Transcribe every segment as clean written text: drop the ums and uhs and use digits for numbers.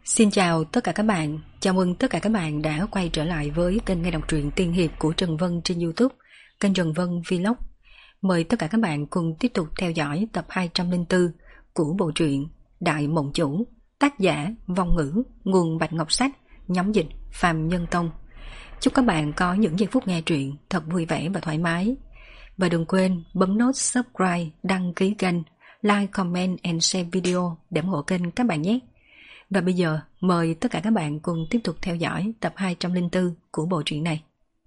Xin chào tất cả các bạn, chào mừng tất cả các bạn đã quay trở lại với kênh nghe đọc truyện tiên hiệp của Trần Vân trên YouTube, kênh Trần Vân Vlog. Mời tất cả các bạn cùng tiếp tục theo dõi tập 204 của bộ truyện Đại Mộng Chủ, tác giả Vong Ngữ, nguồn Bạch Ngọc Sách, nhóm dịch Phàm Nhân Tông. Chúc các bạn có những giây phút nghe truyện thật vui vẻ và thoải mái. Và đừng quên bấm nút subscribe, đăng ký kênh, like, comment and share video để ủng hộ kênh các bạn nhé. Và bây giờ mời tất cả các bạn cùng tiếp tục theo dõi tập 204 của bộ truyện này.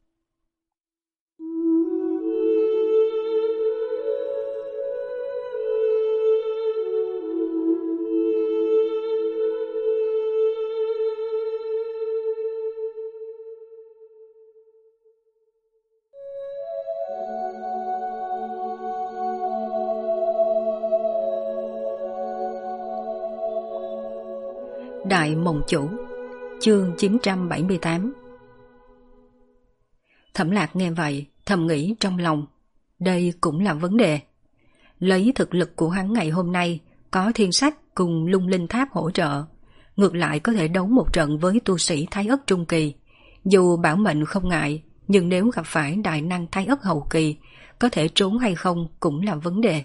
Đại Mộng Chủ, chương 978. Thẩm Lạc nghe vậy, thầm nghĩ trong lòng, đây cũng là vấn đề. Lấy thực lực của hắn ngày hôm nay, có thiên sách cùng lung linh tháp hỗ trợ, ngược lại có thể đấu một trận với tu sĩ Thái Ất Trung Kỳ. Dù bảo mệnh không ngại, nhưng nếu gặp phải đại năng Thái Ất Hậu Kỳ, có thể trốn hay không cũng là vấn đề.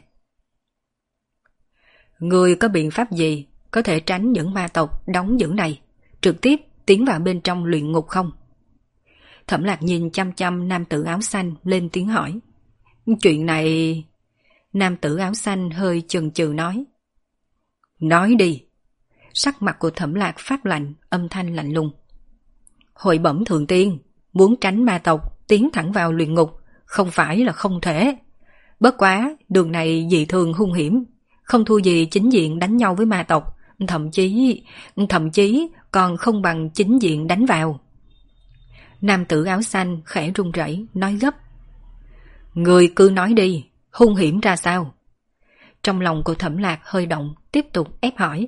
Người có biện pháp gì có thể tránh những ma tộc đóng giữ này, trực tiếp tiến vào bên trong luyện ngục không? Thẩm Lạc nhìn chăm chăm nam tử áo xanh lên tiếng hỏi. Chuyện này... Nam tử áo xanh hơi chần chừ nói. Nói đi. Sắc mặt của Thẩm Lạc phát lạnh, âm thanh lạnh lùng. Hội bẩm thượng tiên, muốn tránh ma tộc tiến thẳng vào luyện ngục không phải là không thể. Bất quá đường này dị thường hung hiểm, không thua gì chính diện đánh nhau với ma tộc, thậm chí còn không bằng chính diện đánh vào. Nam tử áo xanh khẽ run rẩy nói gấp. Người cứ nói đi, hung hiểm ra sao? Trong lòng của Thẩm Lạc hơi động, tiếp tục ép hỏi.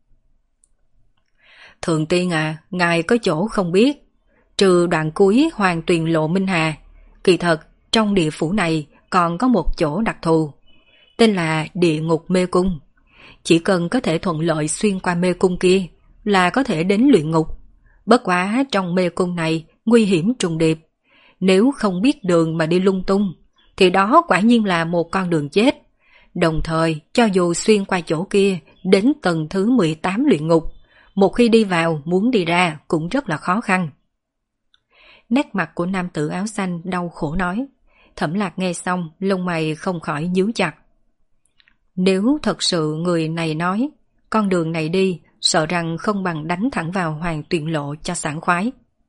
Thượng tiên à, ngài có chỗ không biết, trừ đoạn cuối Hoàng Tuyền Lộ Minh Hà, kỳ thật trong địa phủ này còn có một chỗ đặc thù, tên là Địa Ngục Mê Cung. Chỉ cần có thể thuận lợi xuyên qua mê cung kia là có thể đến luyện ngục. Bất quá trong mê cung này nguy hiểm trùng điệp, nếu không biết đường mà đi lung tung thì đó quả nhiên là một con đường chết. Đồng thời cho dù xuyên qua chỗ kia đến tầng thứ 18 luyện ngục, một khi đi vào muốn đi ra cũng rất là khó khăn. Nét mặt của nam tử áo xanh đau khổ nói. Thẩm Lạc nghe xong lông mày không khỏi nhíu chặt. Nếu thật sự người này nói, con đường này đi, sợ rằng không bằng đánh thẳng vào Hoàng Tuyền Lộ cho sảng khoái.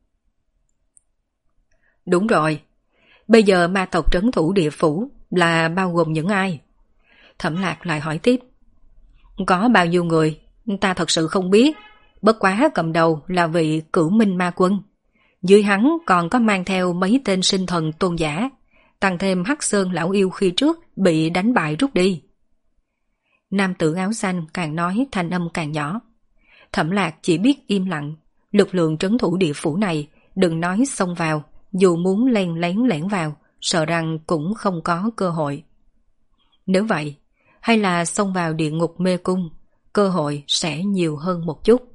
Đúng rồi, bây giờ ma tộc trấn thủ địa phủ là bao gồm những ai? Thẩm Lạc lại hỏi tiếp. Có bao nhiêu người, ta thật sự không biết, bất quá cầm đầu là vị Cửu Minh Ma Quân. Dưới hắn còn có mang theo mấy tên sinh thần tôn giả, tăng thêm Hắc Sơn lão yêu khi trước bị đánh bại rút đi. Nam tử áo xanh càng nói thanh âm càng nhỏ. Thẩm Lạc chỉ biết im lặng, lực lượng trấn thủ địa phủ này đừng nói xông vào, dù muốn len lén vào, sợ rằng cũng không có cơ hội. Nếu vậy, hay là xông vào địa ngục mê cung, cơ hội sẽ nhiều hơn một chút.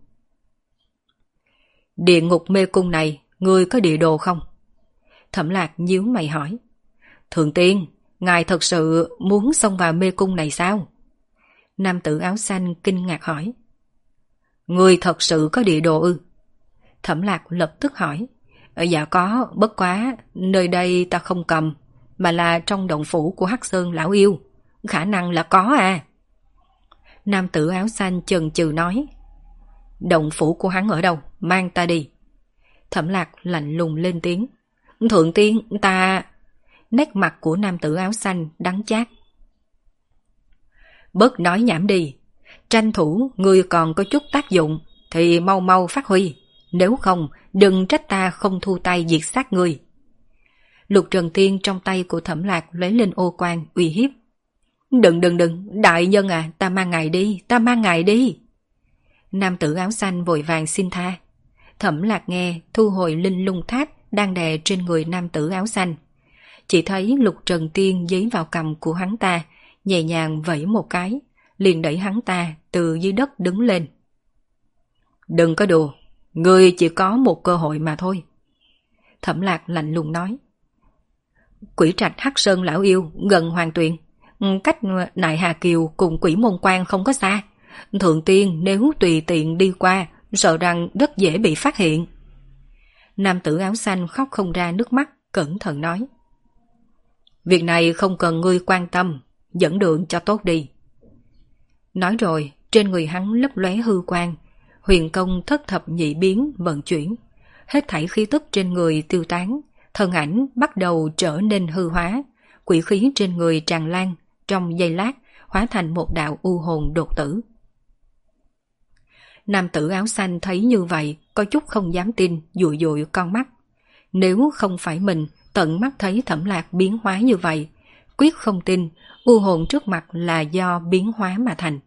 Địa ngục mê cung này, ngươi có địa đồ không? Thẩm Lạc nhíu mày hỏi. Thượng tiên, ngài thật sự muốn xông vào mê cung này sao? Nam tử áo xanh kinh ngạc hỏi. Ngươi thật sự có địa đồ ư? Thẩm Lạc lập tức hỏi. Dạ có, bất quá, nơi đây ta không cầm, mà là trong động phủ của Hắc Sơn lão yêu. Khả năng là có à? Nam tử áo xanh chần chừ nói. Động phủ của hắn ở đâu? Mang ta đi. Thẩm Lạc lạnh lùng lên tiếng. Thượng tiên, ta... Nét mặt của nam tử áo xanh đắng chát. Bớt nói nhảm đi, tranh thủ ngươi còn có chút tác dụng thì mau mau phát huy, nếu không đừng trách ta không thu tay diệt sát ngươi. Lục Trần Tiên trong tay của Thẩm Lạc lấy lên ô quan uy hiếp. Đừng, đại nhân à, ta mang ngài đi. Nam tử áo xanh vội vàng xin tha. Thẩm Lạc nghe thu hồi linh lung tháp đang đè trên người nam tử áo xanh. Chỉ thấy Lục Trần Tiên dí vào cằm của hắn ta, nhẹ nhàng vẫy một cái, liền đẩy hắn ta từ dưới đất đứng lên. Đừng có đùa, ngươi chỉ có một cơ hội mà thôi. Thẩm Lạc lạnh lùng nói. Quỷ trạch Hắc Sơn lão yêu gần Hoàng Tuyền, cách Nại Hà Kiều cùng Quỷ Môn Quan không có xa. Thượng tiên nếu tùy tiện đi qua, sợ rằng rất dễ bị phát hiện. Nam tử áo xanh khóc không ra nước mắt, cẩn thận nói. Việc này không cần ngươi quan tâm, dẫn đường cho tốt đi. Nói rồi, trên người hắn lấp lóe hư quang, huyền công thất thập nhị biến vận chuyển. Hết thảy khí tức trên người tiêu tán, thân ảnh bắt đầu trở nên hư hóa, quỷ khí trên người tràn lan, trong giây lát hóa thành một đạo u hồn đột tử. Nam tử áo xanh thấy như vậy, có chút không dám tin, dụi dụi con mắt. Nếu không phải mình tận mắt thấy Thẩm Lạc biến hóa như vậy, quyết không tin u hồn trước mặt là do biến hóa mà thành.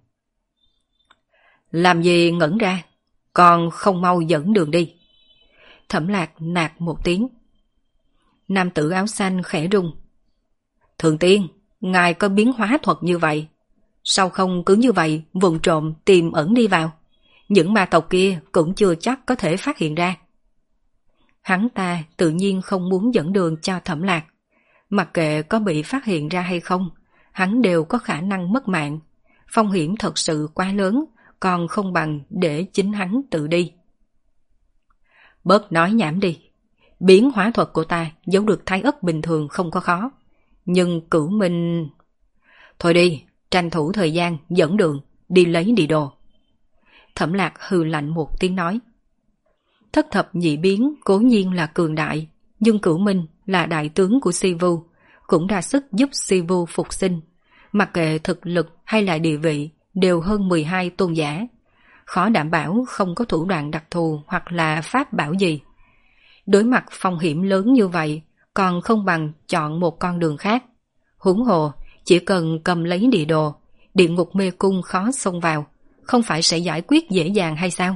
Làm gì ngẩn ra, còn không mau dẫn đường đi. Thẩm Lạc nạt một tiếng. Nam tử áo xanh khẽ rung. Thượng tiên, ngài có biến hóa thuật như vậy, sao không cứ như vậy vụng trộm tìm ẩn đi vào? Những ma tộc kia cũng chưa chắc có thể phát hiện ra. Hắn ta tự nhiên không muốn dẫn đường cho Thẩm Lạc. Mặc kệ có bị phát hiện ra hay không, hắn đều có khả năng mất mạng. Phong hiểm thật sự quá lớn, còn không bằng để chính hắn tự đi. Bớt nói nhảm đi. Biến hóa thuật của ta giấu được thái ất bình thường không có khó. Nhưng Cửu Minh... Thôi đi, tranh thủ thời gian dẫn đường, đi lấy địa đồ. Thẩm Lạc hừ lạnh một tiếng nói. Thất thập nhị biến cố nhiên là cường đại, nhưng Cửu Minh là đại tướng của Si Vu, cũng ra sức giúp Si Vu phục sinh. Mặc kệ thực lực hay là địa vị, đều hơn 12 tôn giả. Khó đảm bảo không có thủ đoạn đặc thù hoặc là pháp bảo gì. Đối mặt phong hiểm lớn như vậy, còn không bằng chọn một con đường khác. Huống hồ, chỉ cần cầm lấy địa đồ, địa ngục mê cung khó xông vào, không phải sẽ giải quyết dễ dàng hay sao?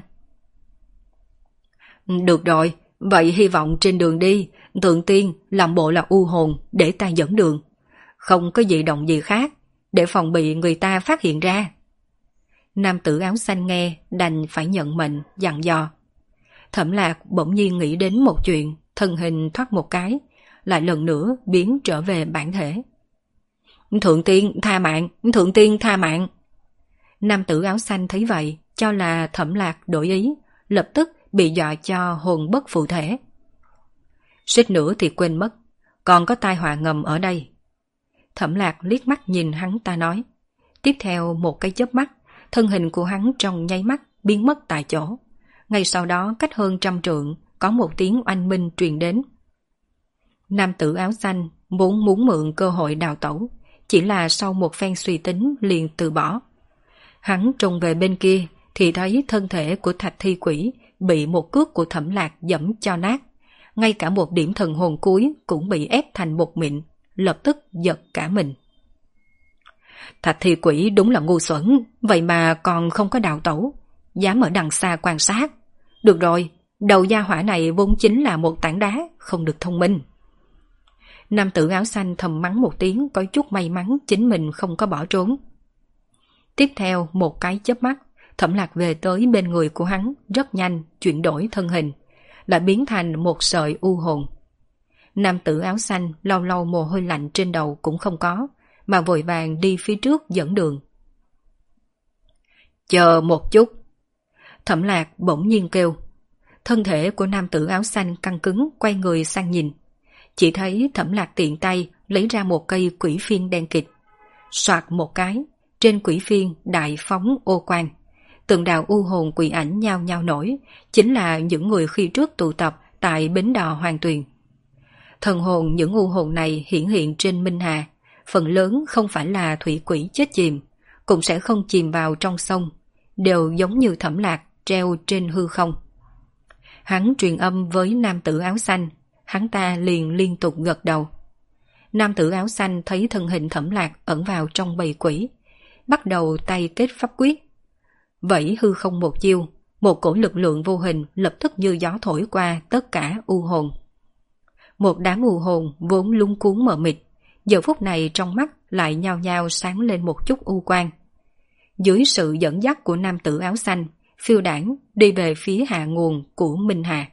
Được rồi, vậy hy vọng trên đường đi, thượng tiên làm bộ là u hồn để ta dẫn đường. Không có gì động gì khác, để phòng bị người ta phát hiện ra. Nam tử áo xanh nghe, đành phải nhận mệnh, dặn dò. Thẩm Lạc bỗng nhiên nghĩ đến một chuyện, thân hình thoát một cái, lại lần nữa biến trở về bản thể. Thượng tiên tha mạng, thượng tiên tha mạng. Nam tử áo xanh thấy vậy, cho là Thẩm Lạc đổi ý, lập tức bị dọa cho hồn bất phụ thể. Suýt nữa thì quên mất, còn có tai họa ngầm ở đây. Thẩm Lạc liếc mắt nhìn hắn ta nói. Tiếp theo một cái chớp mắt, thân hình của hắn trong nháy mắt biến mất tại chỗ. Ngay sau đó cách hơn 100 trượng, có một tiếng oanh minh truyền đến. Nam tử áo xanh muốn mượn cơ hội đào tẩu, chỉ là sau một phen suy tính liền từ bỏ. Hắn trông về bên kia thì thấy thân thể của Thạch Thi Quỷ bị một cước của Thẩm Lạc giẫm cho nát. Ngay cả một điểm thần hồn cuối cũng bị ép thành bột mịn, lập tức giật cả mình. Thạch Thi Quỷ đúng là ngu xuẩn, vậy mà còn không có đào tẩu, dám ở đằng xa quan sát. Được rồi, đầu gia hỏa này vốn chính là một tảng đá, không được thông minh. Nam tử áo xanh thầm mắng một tiếng, có chút may mắn chính mình không có bỏ trốn. Tiếp theo một cái chớp mắt, Thẩm Lạc về tới bên người của hắn, rất nhanh chuyển đổi thân hình, lại biến thành một sợi u hồn. Nam tử áo xanh lâu lâu mồ hôi lạnh trên đầu cũng không có, mà vội vàng đi phía trước dẫn đường. Chờ một chút. Thẩm Lạc bỗng nhiên kêu. Thân thể của nam tử áo xanh căng cứng, quay người sang nhìn. Chỉ thấy Thẩm Lạc tiện tay lấy ra một cây quỷ phiên đen kịt. Soạt một cái, trên quỷ phiên đại phóng ô quang. Từng đạo u hồn quỷ ảnh nhao nhao nổi, chính là những người khi trước tụ tập tại bến đò Hoàng Tuyền. Thần hồn những u hồn này hiển hiện trên Minh Hà, phần lớn không phải là thủy quỷ chết chìm, cũng sẽ không chìm vào trong sông, đều giống như Thẩm Lạc treo trên hư không. Hắn truyền âm với nam tử áo xanh, hắn ta liền liên tục gật đầu. Nam tử áo xanh thấy thân hình Thẩm Lạc ẩn vào trong bầy quỷ, bắt đầu tay kết pháp quyết. Vẫy hư không một chiêu, một cổ lực lượng vô hình lập tức như gió thổi qua tất cả u hồn. Một đám u hồn vốn lung cuốn mờ mịt, giờ phút này trong mắt lại nhao nhao sáng lên một chút u quang. Dưới sự dẫn dắt của nam tử áo xanh, phiêu đãng đi về phía hạ nguồn của Minh Hà.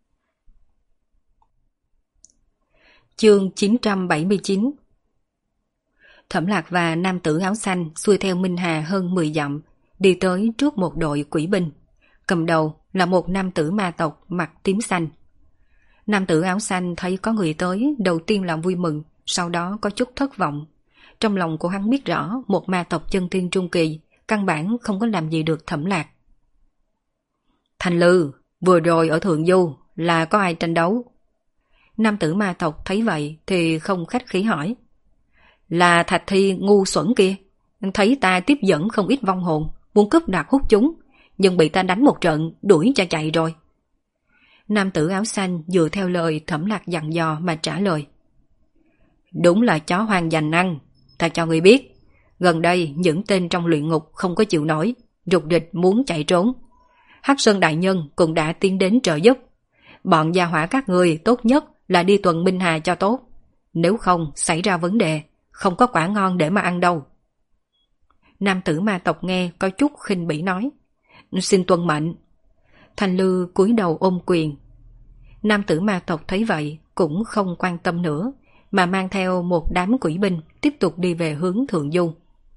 Chương 979. Thẩm Lạc và nam tử áo xanh xuôi theo Minh Hà hơn 10 dặm, đi tới trước một đội quỷ binh. Cầm đầu là một nam tử ma tộc mặc tím xanh. Nam tử áo xanh thấy có người tới, đầu tiên là vui mừng, sau đó có chút thất vọng. Trong lòng của hắn biết rõ một ma tộc chân tiên trung kỳ căn bản không có làm gì được Thẩm Lạc. Thanh Lư, vừa rồi ở Thượng Du là có ai tranh đấu? Nam tử ma tộc thấy vậy thì không khách khí hỏi. Là Thạch Thi ngu xuẩn kia, thấy ta tiếp dẫn không ít vong hồn, muốn cướp đoạt hút chúng, nhưng bị ta đánh một trận đuổi cho chạy rồi. Nam tử áo xanh dựa theo lời Thẩm Lạc dặn dò mà trả lời. Đúng là chó hoang giành ăn, ta cho người biết, gần đây những tên trong luyện ngục không có chịu nổi, rục rịch muốn chạy trốn. Hắc Sơn đại nhân cũng đã tiến đến trợ giúp. Bọn gia hỏa các người tốt nhất là đi tuần Minh Hà cho tốt, nếu không xảy ra vấn đề, không có quả ngon để mà ăn đâu. Nam tử ma tộc nghe có chút khinh bỉ nói. Xin tuân mệnh. Thanh Lư cúi đầu ôm quyền. Nam tử ma tộc thấy vậy cũng không quan tâm nữa, mà mang theo một đám quỷ binh tiếp tục đi về hướng Thượng Du.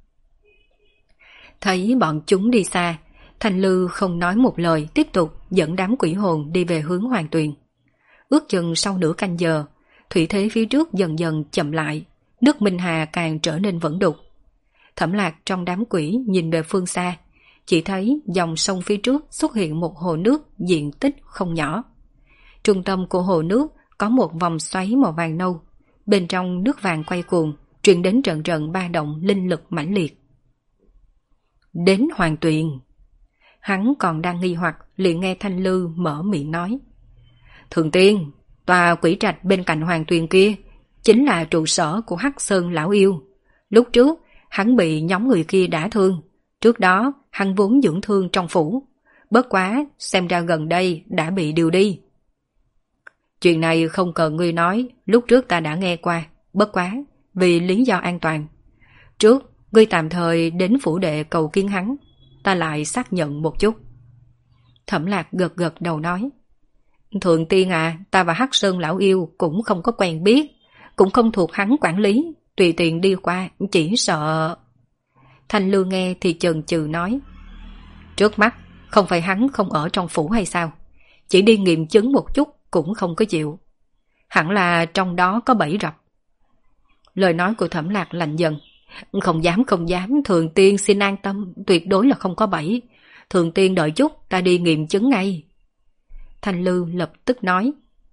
Thấy bọn chúng đi xa, Thanh Lư không nói một lời, tiếp tục dẫn đám quỷ hồn đi về hướng Hoàng Tuyền. Ước chừng sau nửa canh giờ, thủy thế phía trước dần dần chậm lại, nước Minh Hà càng trở nên vẩn đục. Thẩm Lạc trong đám quỷ nhìn về phương xa, chỉ thấy dòng sông phía trước xuất hiện một hồ nước diện tích không nhỏ. Trung tâm của hồ nước có một vòng xoáy màu vàng nâu, bên trong nước vàng quay cuồng, truyền đến trận trận ba động linh lực mãnh liệt. Đến Hoàng Tuyền. Hắn còn đang nghi hoặc liền nghe Thanh Lư mở miệng nói. Thượng tiên, tòa quỷ trạch bên cạnh Hoàng Tuyền kia chính là trụ sở của Hắc Sơn lão yêu. Lúc trước hắn bị nhóm người kia đả thương, trước đó hắn vốn dưỡng thương trong phủ, bất quá xem ra gần đây đã bị điều đi. Chuyện này không cần ngươi nói, lúc trước ta đã nghe qua, bất quá vì lý do an toàn. Trước ngươi tạm thời đến phủ đệ cầu kiến hắn, ta lại xác nhận một chút. Thẩm Lạc gật gật đầu nói. Thượng tiên à, ta và Hắc Sơn lão yêu cũng không có quen biết, cũng không thuộc hắn quản lý, tùy tiện đi qua, chỉ sợ... Thanh Lư nghe thì chần chừ nói. Trước mắt, không phải hắn không ở trong phủ hay sao? Chỉ đi nghiệm chứng một chút cũng không có chịu. Hẳn là trong đó có bẫy rập. Lời nói của Thẩm Lạc lạnh dần. Không dám, Thượng tiên xin an tâm, tuyệt đối là không có bẫy. Thượng tiên đợi chút, ta đi nghiệm chứng ngay. Thanh Lư lập tức nói.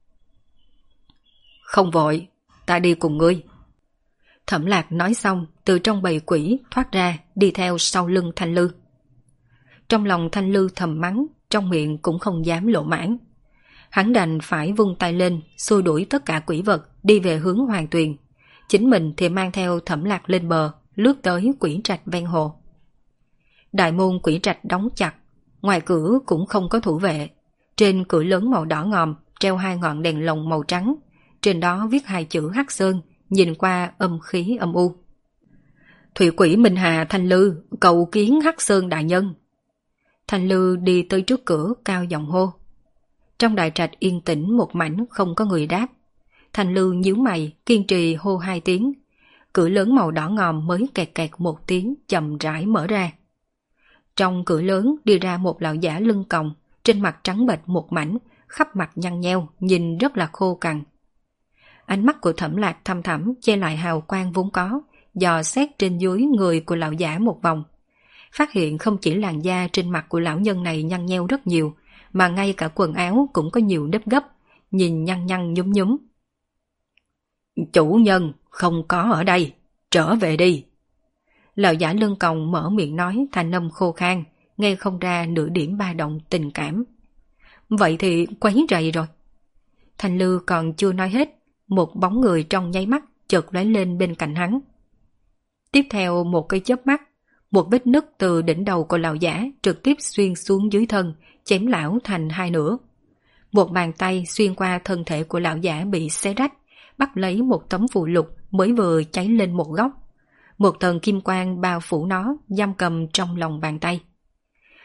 Không vội, ta đi cùng ngươi. Thẩm Lạc nói xong, từ trong bầy quỷ thoát ra, đi theo sau lưng Thanh Lư. Trong lòng Thanh Lư thầm mắng, trong miệng cũng không dám lộ mãn. Hắn đành phải vung tay lên, xua đuổi tất cả quỷ vật, đi về hướng Hoàng Tuyền. Chính mình thì mang theo Thẩm Lạc lên bờ, lướt tới quỷ trạch ven hồ. Đại môn quỷ trạch đóng chặt, ngoài cửa cũng không có thủ vệ. Trên cửa lớn màu đỏ ngòm treo 2 ngọn đèn lồng màu trắng, trên đó viết 2 chữ Hắc Sơn, nhìn qua âm khí âm u. Thủy quỷ Minh Hà Thanh Lư cầu kiến Hắc Sơn đại nhân. Thanh Lư đi tới trước cửa cao giọng hô. Trong đại trạch yên tĩnh một mảnh, không có người đáp. Thanh Lư nhíu mày kiên trì hô 2 tiếng, cửa lớn màu đỏ ngòm mới kẹt kẹt một tiếng chậm rãi mở ra. Trong cửa lớn đi ra một lão giả lưng còng, trên mặt trắng bệch một mảnh, khắp mặt nhăn nheo, nhìn rất là khô cằn. Ánh mắt của Thẩm Lạc thăm thẳm che lại hào quang vốn có, dò xét trên dưới người của lão giả một vòng. Phát hiện không chỉ làn da trên mặt của lão nhân này nhăn nheo rất nhiều, mà ngay cả quần áo cũng có nhiều nếp gấp, nhìn nhăn nhăn nhúm nhúm. Chủ nhân không có ở đây, trở về đi. Lão giả lưng còng mở miệng nói thanh âm khô khan, nghe không ra nửa điểm ba động tình cảm. Vậy thì quấy rầy rồi. Thanh Lư còn chưa nói hết, một bóng người trong nháy mắt chợt lóe lên bên cạnh hắn. Tiếp theo một cái chớp mắt, một vết nứt từ đỉnh đầu của lão giả trực tiếp xuyên xuống dưới thân, chém lão thành 2 nửa. Một bàn tay xuyên qua thân thể của lão giả bị xé rách, bắt lấy một tấm phù lục mới vừa cháy lên một góc. Một tầng kim quang bao phủ nó, giam cầm trong lòng bàn tay.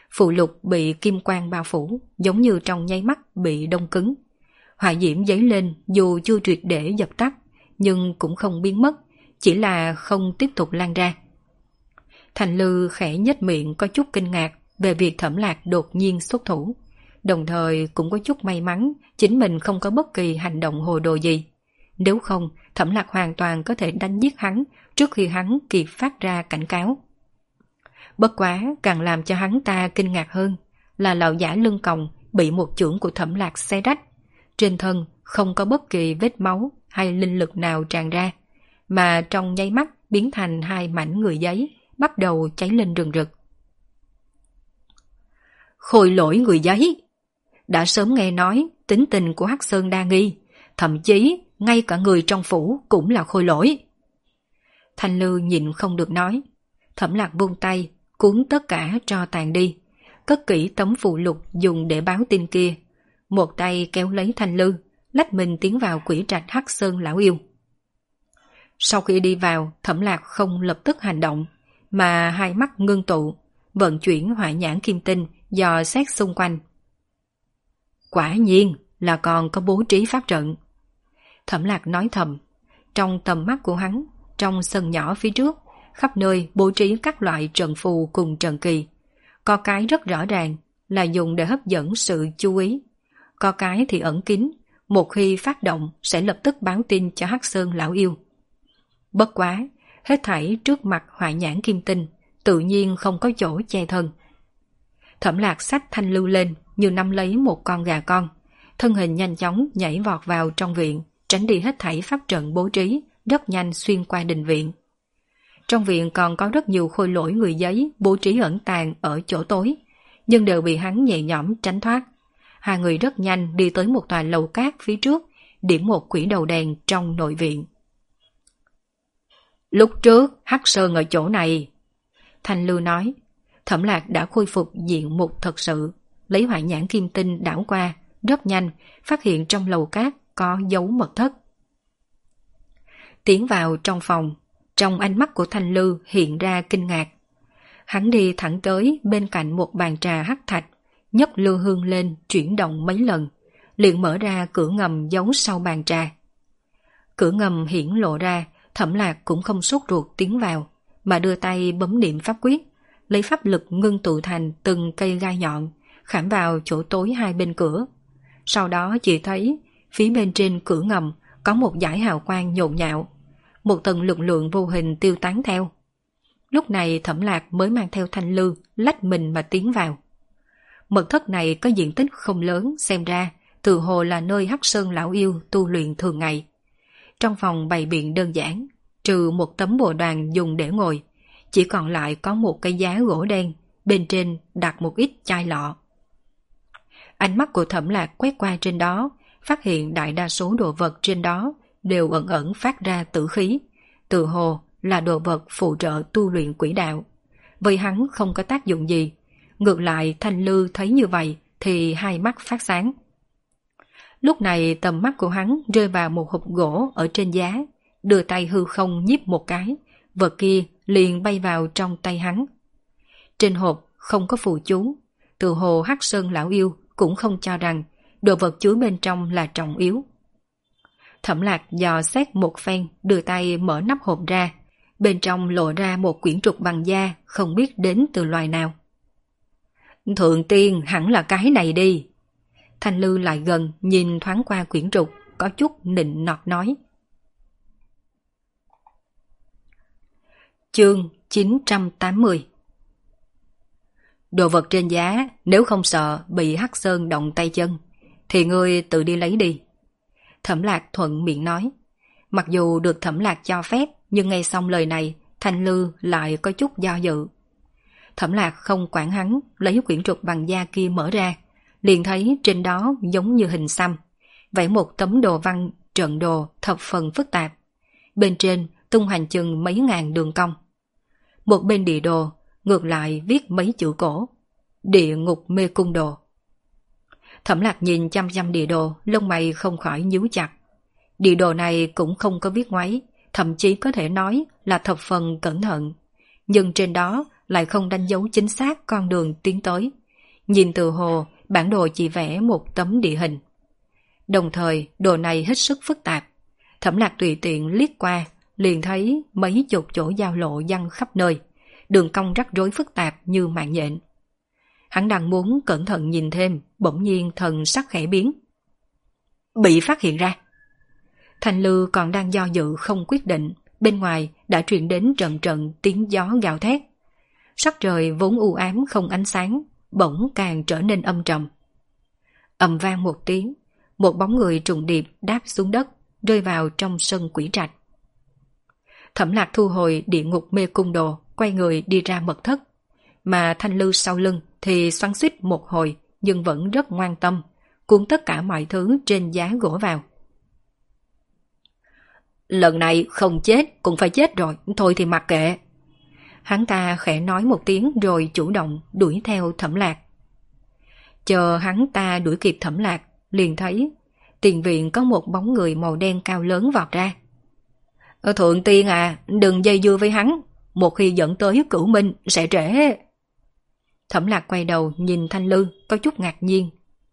Phụ lục bị kim quang bao phủ, giống như trong nháy mắt bị đông cứng. Hỏa diễm dấy lên dù chưa triệt để dập tắt, nhưng cũng không biến mất, chỉ là không tiếp tục lan ra. Thành Lư khẽ nhếch miệng có chút kinh ngạc về việc Thẩm Lạc đột nhiên xuất thủ, đồng thời cũng có chút may mắn chính mình không có bất kỳ hành động hồ đồ gì. Nếu không, Thẩm Lạc hoàn toàn có thể đánh giết hắn trước khi hắn kịp phát ra cảnh cáo. Bất quá, càng làm cho hắn ta kinh ngạc hơn là lão giả lưng còng bị một chưởng của Thẩm Lạc xé rách. Trên thân không có bất kỳ vết máu hay linh lực nào tràn ra, mà trong nháy mắt biến thành hai mảnh người giấy, bắt đầu cháy lên rừng rực. Khôi lỗi người giấy! Đã sớm nghe nói tính tình của Hắc Sơn đa nghi, thậm chí ngay cả người trong phủ cũng là khôi lỗi. Thanh Lư nhịn không được nói. Thẩm Lạc vung tay, cuốn tất cả tro tàn đi, cất kỹ tấm phụ lục dùng để báo tin kia. Một tay kéo lấy Thanh Lư, lách mình tiến vào quỷ trạch Hắc Sơn lão yêu. Sau khi đi vào, Thẩm Lạc không lập tức hành động, mà hai mắt ngưng tụ, vận chuyển hỏa nhãn kim tinh dò xét xung quanh. Quả nhiên là còn có bố trí pháp trận. Thẩm Lạc nói thầm. Trong tầm mắt của hắn, trong sân nhỏ phía trước, khắp nơi bố trí các loại trận phù cùng trận kỳ. Có cái rất rõ ràng là dùng để hấp dẫn sự chú ý. Có cái thì ẩn kín, một khi phát động sẽ lập tức báo tin cho Hắc Sơn lão yêu. Bất quá, hết thảy trước mặt hỏa nhãn kim tinh, tự nhiên không có chỗ che thân. Thẩm Lạc xách Thanh Lưu lên như nắm lấy một con gà con, thân hình nhanh chóng nhảy vọt vào trong viện, tránh đi hết thảy pháp trận bố trí, rất nhanh xuyên qua đình viện. Trong viện còn có rất nhiều khôi lỗi người giấy bố trí ẩn tàng ở chỗ tối, nhưng đều bị hắn nhẹ nhõm tránh thoát. Hai người rất nhanh đi tới một tòa lầu cát phía trước, điểm một quỷ đầu đèn trong nội viện. Lúc trước Hắc Sơn ở chỗ này, Thanh Lưu nói. Thẩm Lạc đã khôi phục diện mục thật sự, lấy hỏa nhãn kim tinh đảo qua, rất nhanh phát hiện trong lầu cát có dấu mật thất. Tiến vào trong phòng, trong ánh mắt của Thanh Lưu hiện ra kinh ngạc. Hắn đi thẳng tới bên cạnh một bàn trà hắc thạch, nhấc lư hương lên chuyển động mấy lần, liền mở ra cửa ngầm giấu sau bàn trà. Cửa ngầm hiển lộ ra, Thẩm Lạc cũng không sốt ruột tiến vào, mà đưa tay bấm niệm pháp quyết, lấy pháp lực ngưng tụ thành từng cây gai nhọn, khảm vào chỗ tối hai bên cửa. Sau đó chỉ thấy phía bên trên cửa ngầm có một dải hào quang nhộn nhạo, một tầng lực lượng vô hình tiêu tán theo. Lúc này Thẩm Lạc mới mang theo Thanh Lư lách mình mà tiến vào. Mật thất này có diện tích không lớn, xem ra tự hồ là nơi Hắc Sơn lão yêu tu luyện thường ngày. Trong phòng bày biện đơn giản, trừ một tấm bồ đoàn dùng để ngồi, chỉ còn lại có một cái giá gỗ đen, bên trên đặt một ít chai lọ. Ánh mắt của Thẩm Lạc quét qua trên đó, phát hiện đại đa số đồ vật trên đó đều ẩn ẩn phát ra tử khí, tự hồ là đồ vật phụ trợ tu luyện quỷ đạo. Với hắn không có tác dụng gì, ngược lại Thanh Lư thấy như vậy thì hai mắt phát sáng. Lúc này tầm mắt của hắn rơi vào một hộp gỗ ở trên giá, đưa tay hư không nhíp một cái, vật kia liền bay vào trong tay hắn. Trên hộp không có phù chú, tự hồ Hắc Sơn lão yêu cũng không cho rằng đồ vật chứa bên trong là trọng yếu. Thẩm Lạc dò xét một phen, đưa tay mở nắp hộp ra, bên trong lộ ra một quyển trục bằng da không biết đến từ loài nào. Thượng tiên hẳn là cái này đi. Thanh Lư lại gần nhìn thoáng qua quyển trục, có chút nịnh nọt nói. Chương 980. Đồ vật trên giá, nếu không sợ bị Hắc Sơn động tay chân, thì ngươi tự đi lấy đi. Thẩm Lạc thuận miệng nói. Mặc dù được Thẩm Lạc cho phép, nhưng nghe xong lời này, Thanh Lư lại có chút do dự. Thẩm Lạc không quản hắn, lấy quyển trục bằng da kia mở ra, liền thấy trên đó giống như hình xăm, vẽ một tấm đồ văn trận đồ thập phần phức tạp. Bên trên tung hoành chừng mấy ngàn đường cong. Một bên địa đồ, ngược lại viết mấy chữ cổ. Địa ngục mê cung đồ. Thẩm Lạc nhìn chăm chăm địa đồ, lông mày không khỏi nhíu chặt. Địa đồ này cũng không có viết ngoáy, thậm chí có thể nói là thập phần cẩn thận. Nhưng trên đó lại không đánh dấu chính xác con đường tiến tới, Nhìn từ hồ, bản đồ chỉ vẽ một tấm địa hình. Đồng thời, đồ này hết sức phức tạp. Thẩm Lạc tùy tiện liếc qua, liền thấy mấy chục chỗ giao lộ văng khắp nơi, đường cong rắc rối phức tạp như mạng nhện. Hắn đang muốn cẩn thận nhìn thêm, bỗng nhiên thần sắc khẽ biến. Bị phát hiện ra. Thanh Lư còn đang do dự không quyết định, bên ngoài đã truyền đến trận trận tiếng gió gào thét. Sắc trời vốn u ám không ánh sáng, bỗng càng trở nên âm trầm. Ầm vang một tiếng, một bóng người trùng điệp đáp xuống đất, rơi vào trong sân quỷ trạch. Thẩm Lạc thu hồi địa ngục mê cung đồ, quay người đi ra mật thất. Mà Thanh Lư sau lưng thì xoắn xuýt một hồi, nhưng vẫn rất ngoan tâm, cuốn tất cả mọi thứ trên giá gỗ vào. Lần này không chết cũng phải chết rồi, thôi thì mặc kệ. Hắn ta khẽ nói một tiếng rồi chủ động đuổi theo Thẩm Lạc. Chờ hắn ta đuổi kịp Thẩm Lạc, liền thấy tiền viện có một bóng người màu đen cao lớn vọt ra. Thượng tiên à, đừng dây dưa với hắn, một khi dẫn tới cửu minh sẽ trễ. Thẩm Lạc quay đầu nhìn Thanh Lư, có chút ngạc nhiên.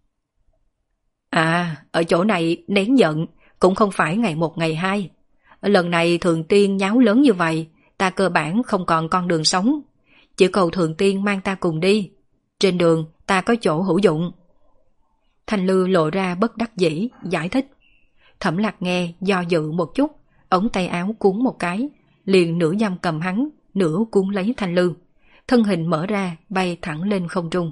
À, ở chỗ này nén giận cũng không phải ngày một ngày hai. Lần này Thượng tiên nháo lớn như vậy, ta cơ bản không còn con đường sống. Chỉ cầu Thượng tiên mang ta cùng đi. Trên đường ta có chỗ hữu dụng. Thanh Lư lộ ra bất đắc dĩ, giải thích. Thẩm Lạc nghe do dự một chút, ống tay áo cuốn một cái, liền nửa giam cầm hắn, nửa cuốn lấy Thanh Lư. Thân hình mở ra, bay thẳng lên không trung.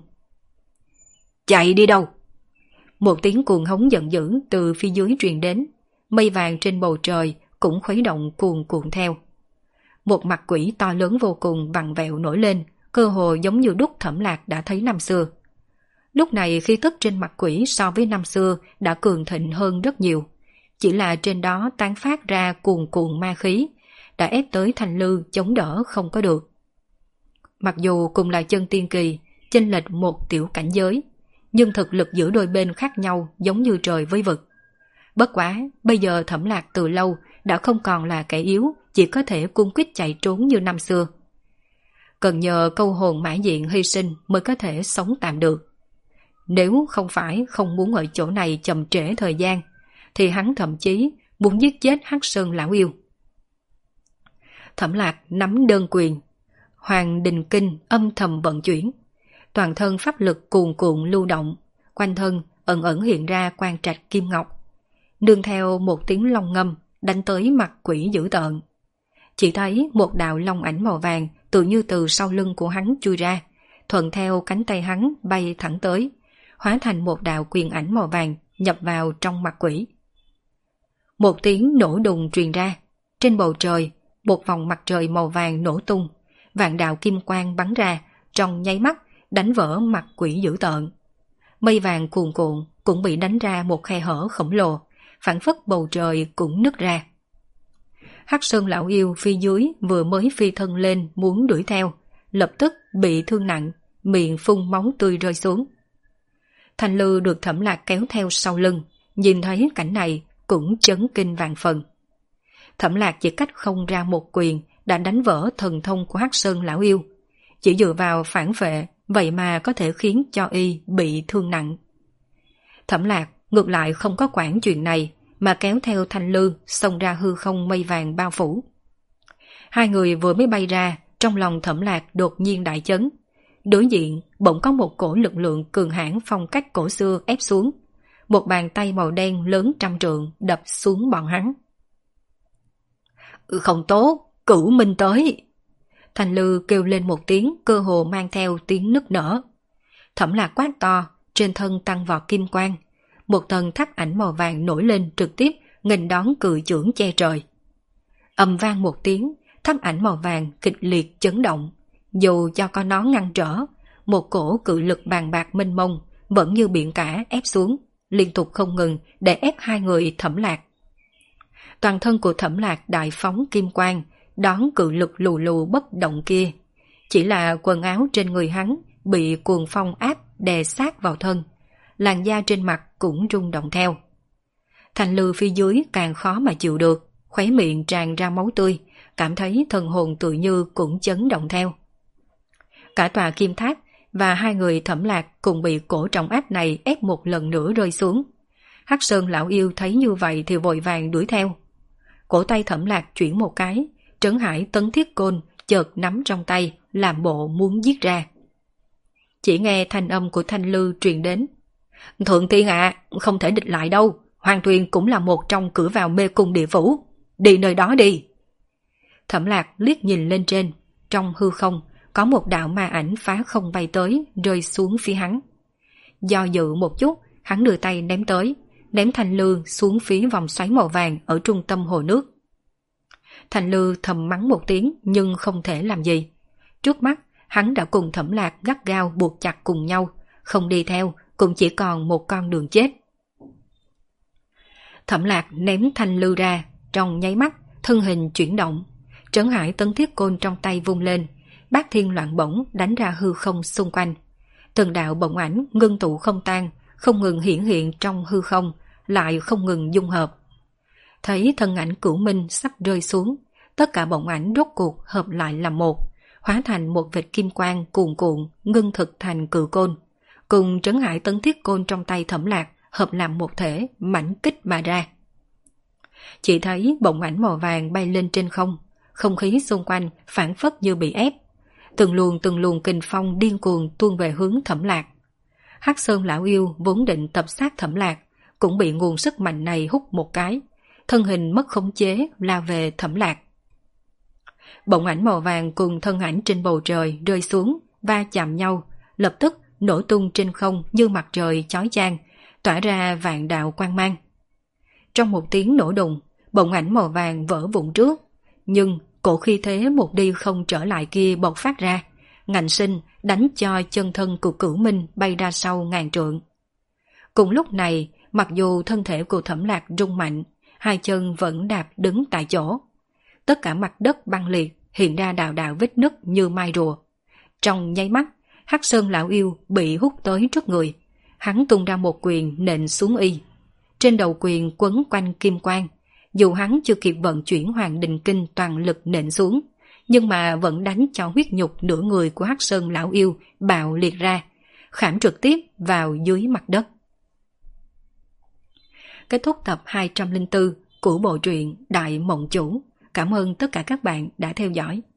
Chạy đi đâu? Một tiếng cuồng hống giận dữ từ phía dưới truyền đến, mây vàng trên bầu trời cũng khuấy động cuồn cuộn theo. Một mặt quỷ to lớn vô cùng vặn vẹo nổi lên, cơ hồ giống như đúc Thẩm Lạc đã thấy năm xưa. Lúc này khí tức trên mặt quỷ so với năm xưa đã cường thịnh hơn rất nhiều, chỉ là trên đó tán phát ra cuồn cuộn ma khí, đã ép tới Thanh Lư chống đỡ không có được. Mặc dù cùng là chân tiên kỳ, chênh lệch một tiểu cảnh giới, nhưng thực lực giữa đôi bên khác nhau giống như trời với vực. Bất quá, bây giờ Thẩm Lạc từ lâu đã không còn là kẻ yếu, chỉ có thể cung quýt chạy trốn như năm xưa. Cần nhờ câu hồn mã diện hy sinh mới có thể sống tạm được. Nếu không phải không muốn ở chỗ này chậm trễ thời gian, thì hắn thậm chí muốn giết chết Hắc Sơn lão yêu. Thẩm Lạc nắm đơn quyền, Hoàng Đình Kinh âm thầm vận chuyển, toàn thân pháp lực cuồn cuộn lưu động, quanh thân ẩn ẩn hiện ra quang trạch kim ngọc, nương theo một tiếng long ngâm đánh tới mặt quỷ dữ tợn. Chỉ thấy một đạo long ảnh màu vàng tự như từ sau lưng của hắn chui ra, thuận theo cánh tay hắn bay thẳng tới, hóa thành một đạo quyền ảnh màu vàng nhập vào trong mặt quỷ. Một tiếng nổ đùng truyền ra, trên bầu trời một vòng mặt trời màu vàng nổ tung, vạn đạo kim quang bắn ra, trong nháy mắt đánh vỡ mặt quỷ dữ tợn. Mây vàng cuồn cuộn cũng bị đánh ra một khe hở khổng lồ, phảng phất bầu trời cũng nứt ra. Hắc Sơn lão yêu phía dưới vừa mới phi thân lên muốn đuổi theo, lập tức bị thương nặng, miệng phun máu tươi rơi xuống. Thanh Lư được Thẩm Lạc kéo theo sau lưng, nhìn thấy cảnh này cũng chấn kinh vạn phần. Thẩm Lạc chỉ cách không ra một quyền đã đánh vỡ thần thông của Hắc Sơn lão yêu, chỉ dựa vào phản vệ vậy mà có thể khiến cho y bị thương nặng. Thẩm Lạc ngược lại không có quản chuyện này, mà kéo theo Thanh Lư xông ra hư không mây vàng bao phủ. Hai người vừa mới bay ra, trong lòng Thẩm Lạc đột nhiên đại chấn. Đối diện bỗng có một cổ lực lượng cường hãn phong cách cổ xưa ép xuống. Một bàn tay màu đen lớn trăm trượng đập xuống bọn hắn. Không tốt, cửu minh tới. Thanh Lư kêu lên một tiếng, cơ hồ mang theo tiếng nức nở. Thẩm Lạc quát to, trên thân tăng vọt kim quang. Một tầng tháp ảnh màu vàng nổi lên trực tiếp nghênh đón cự chưởng che trời. Ầm vang một tiếng, tháp ảnh màu vàng kịch liệt chấn động. Dù cho có nó ngăn trở, một cổ cự lực bàn bạc mênh mông vẫn như biển cả ép xuống, liên tục không ngừng để ép hai người Thẩm Lạc. Toàn thân của Thẩm Lạc đại phóng kim quang, đón cự lực lù lù bất động kia. Chỉ là quần áo trên người hắn bị cuồng phong áp đè sát vào thân, làn da trên mặt cũng rung động theo. Thanh Lư phía dưới càng khó mà chịu được, khóe miệng tràn ra máu tươi, cảm thấy thần hồn tự như cũng chấn động theo. Cả tòa kim tháp và hai người Thẩm Lạc cùng bị cổ trọng áp này ép một lần nữa rơi xuống. Hắc Sơn lão yêu thấy như vậy thì vội vàng đuổi theo. Cổ tay Thẩm Lạc chuyển một cái, Trấn Hải Tấn Thiết Côn chợt nắm trong tay, làm bộ muốn giết ra. Chỉ nghe thanh âm của Thanh Lư truyền đến. Thượng tiên ạ, không thể địch lại đâu, Hoàng Tuyền cũng là một trong cửa vào mê cung địa phủ. Đi nơi đó đi. Thẩm Lạc liếc nhìn lên trên, trong hư không có một đạo ma ảnh phá không bay tới, rơi xuống phía hắn. Do dự một chút, hắn đưa tay ném tới, ném Thanh Lư xuống phía vòng xoáy màu vàng ở trung tâm hồ nước. Thanh Lư thầm mắng một tiếng nhưng không thể làm gì. Trước mắt, hắn đã cùng Thẩm Lạc gắt gao buộc chặt cùng nhau, không đi theo cũng chỉ còn một con đường chết. Thẩm Lạc ném Thanh Lư ra, trong nháy mắt, thân hình chuyển động. Trấn Hải Tấn Thiết Côn trong tay vung lên, bát thiên loạn bổng đánh ra hư không xung quanh. Từng đạo bổng ảnh ngưng tụ không tan, không ngừng hiển hiện trong hư không, lại không ngừng dung hợp. Thấy thân ảnh Cửu Minh sắp rơi xuống, tất cả bổng ảnh rốt cuộc hợp lại làm một, hóa thành một vệt kim quang cuồn cuộn, ngưng thực thành cự côn, cùng Trấn Hải Tấn Thiết Côn trong tay Thẩm Lạc hợp làm một thể, mãnh kích mà ra. Chỉ thấy bổng ảnh màu vàng bay lên trên không khí xung quanh phản phất như bị ép. Từng luồng kình phong điên cuồng tuôn về hướng Thẩm Lạc. Hắc Sơn lão yêu vốn định tập sát Thẩm Lạc, cũng bị nguồn sức mạnh này hút một cái, thân hình mất khống chế lao về Thẩm Lạc. Bổng ảnh màu vàng cùng thân ảnh trên bầu trời rơi xuống, va chạm nhau, lập tức nổ tung trên không như mặt trời chói chang, tỏa ra vạn đạo quang mang. Trong một tiếng nổ đùng, bổng ảnh màu vàng vỡ vụn trước, nhưng cổ khí thế một đi không trở lại kia bộc phát ra, ngạnh sinh đánh cho chân thân của Cửu Minh bay ra sau ngàn trượng. Cùng lúc này, mặc dù thân thể của Thẩm Lạc rung mạnh, hai chân vẫn đạp đứng tại chỗ. Tất cả mặt đất băng liệt, hiện ra đạo đạo vết nứt như mai rùa. Trong nháy mắt, Hắc Sơn lão yêu bị hút tới trước người. Hắn tung ra một quyền nện xuống y. Trên đầu quyền quấn quanh kim quang. Dù hắn chưa kịp vận chuyển Hoàng Đình Kinh toàn lực nện xuống, nhưng mà vẫn đánh cho huyết nhục nửa người của Hắc Sơn lão yêu bạo liệt ra, khảm trực tiếp vào dưới mặt đất. Kết thúc tập 204 của bộ truyện Đại Mộng Chủ. Cảm ơn tất cả các bạn đã theo dõi.